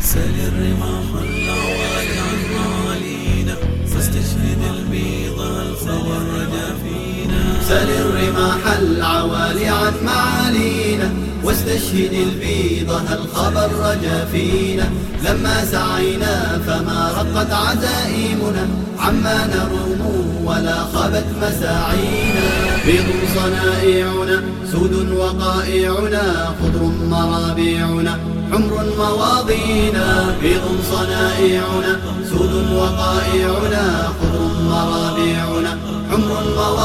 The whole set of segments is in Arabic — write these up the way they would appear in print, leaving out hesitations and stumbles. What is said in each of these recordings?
سل الرماح العوالي عن معالينا فاستشهد البيض الخبر رجا فينا. سل الرماح العوالي عن معالينا واستشهد البيض الخبر رجا فينا. لما سعينا فما رقت عزائمنا عما نروم ولا خبت مساعينا. بيض صنائعنا سود وقائعنا خضر مرابيعنا حمر مواضينا. بيض صنائعنا سود وقائعنا خضر مرابيعنا حمر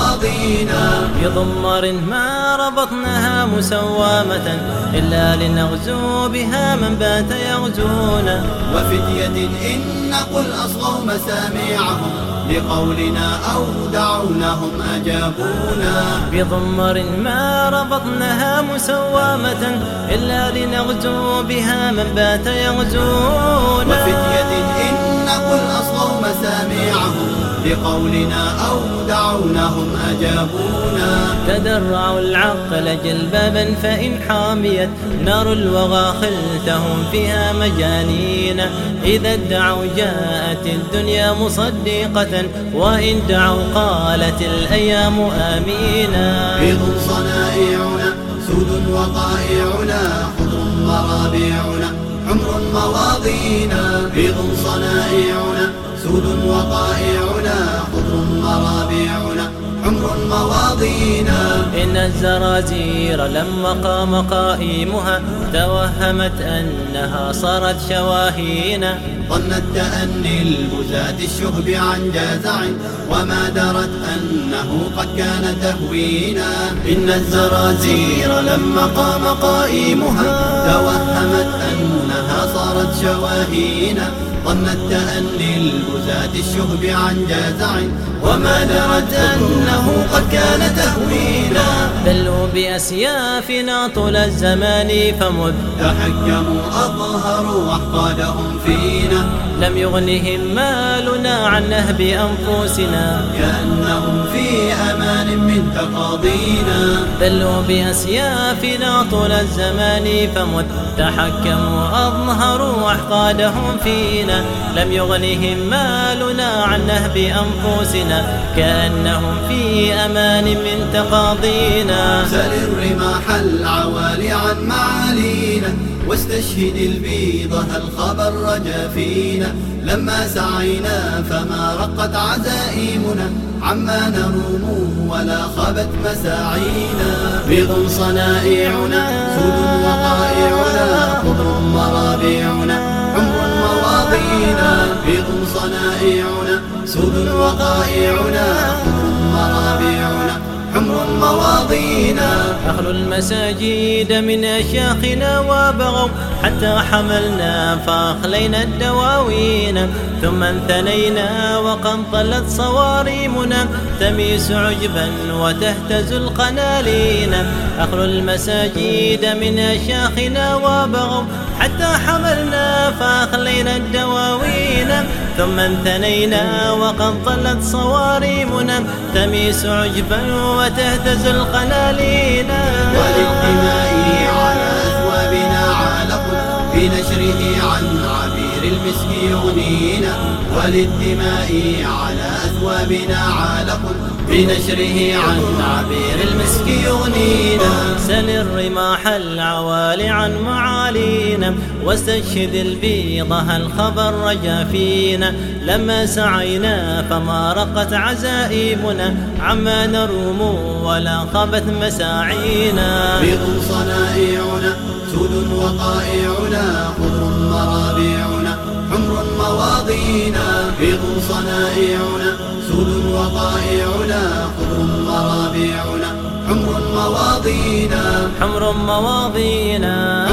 مواضينا. بضمر ما ربطناها مسوامة إلا لنغزو بها من بات يغزونا. وفتية إن نقل أصغوا مسامعهم لقولنا أو دعوناهم أجابونا. بضمر ما ربطناها مسوامة إلا لنغزو بها من بات يغزونا. وفتية إن نقل أصغوا مسامعهم لقولنا أو دعوناهم أجابونا. تدرعوا العقل جلبابا فإن حاميت نار الوغى خلتهم فيها مجانين. إذا ادعوا جاءت الدنيا مصدقة وإن دعوا قالت الأيام آمينا. بيض صنائعنا سود وقائعنا خضر مرابيعنا حمر مواضينا. بيض صنائعنا سود وقائعنا خضر مرابيعنا حمر مواضينا. إن الزرازير لما قام قائمها توهمت أنها صارت شواهينا. ظنت تأني البزاة الشهب عن جازع وما درت أنه قد كان تهوينا. إن الزرازير لما قام قائمها توهمت أنها صارت شواهينا. ظنت تأني البزاة الشهب عن جازع وما درت أنه قد كان تهوينا. ذلوا بأسيافنا طول الزمان فمذ تحكموا أظهروا أحقادهم فينا. لم يغنهم مالنا عن نهب أنفسنا كأنهم في أمان من تقاضينا. ذلوا بأسيافنا طول الزمان فمذ تحكموا أظهروا أحقادهم فينا. لم يغنهم مالنا عن نهب أنفسنا كأنهم في أمان من تقاضينا. سل الرماح العوالي عن معالينا واستشهد البيض الخبر رجا فينا. لما سعينا فما رقت عزائمنا عما نروم ولا خبت مساعينا. بيض صنائعنا سود وقائعنا خضر مرابيعنا حمر مواضينا. بيض صنائعنا سود وقائعنا خضر مرابيعنا حمر مواضينا. أخلوا المساجد من أشياخنا وبغوا حتى حملنا فأخلينا الدواوين. ثم انثنينا وقد طلت صواريمنا تميس عجبا وتهتز القنالين. أخلوا المساجد من أشياخنا وبغوا حتى حملنا فأخلينا الدواوين. ثم انثنينا وقد طلت صواريمنا تميس عجبا وتهتز القنالين. وللدماء على أثوابنا علق بنشره عن عبير المسك يغنينا. وللدماء على أثوابنا علق بنشره عن عبير المسك يغنينا. سل الرماح العوالي عن معالينا واستشهد البيض الخبر رجا فينا. لما سعينا فما رقت عزائمنا عما نروم ولا خبت مساعينا. بيض صنائعنا سود وقائعنا خضر مرابيعنا حمر مواضينا. بيض صنائعنا سود وقائعنا خضر مرابيعنا حمر مواضينا. حمر مواضينا.